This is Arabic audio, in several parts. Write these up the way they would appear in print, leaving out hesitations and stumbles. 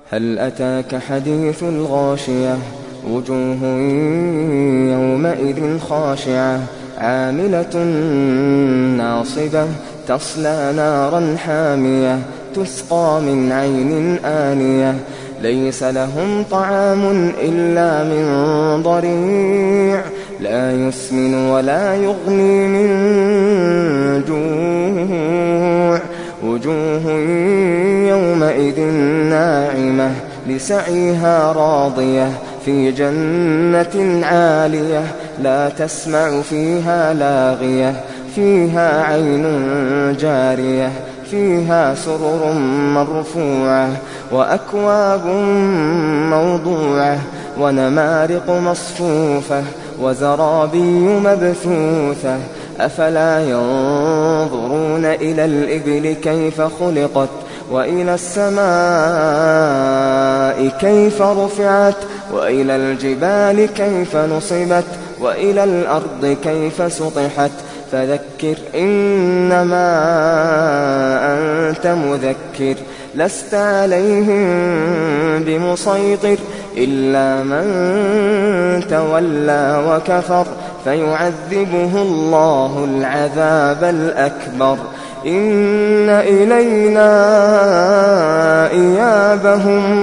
هل أتاك حديث الغاشية وجوه يومئذ خاشعة عاملة ناصبة تصلى نارا حامية تسقى من عين آنية ليس لهم طعام إلا من ضريع لا يسمن ولا يغني من جوع وجوه يومئذ ناعمة لسعيها راضية في جنة عالية لا تسمع فيها لاغية فيها عين جارية فيها سرر مرفوعة وأكواب موضوعة ونمارق مصفوفة وزرابي مبثوثة أفلا ينظرون إلى الإبل كيف خلقت وإلى السماء كيف رفعت وإلى الجبال كيف نصبت وإلى الأرض كيف سطحت فذكر إنما أنت مذكر لست عليهم بمسيطر إلا من تولى وكفر فيعذبه الله العذاب الأكبر إن إلينا إيابهم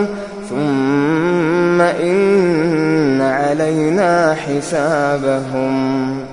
ثم إن علينا حسابهم.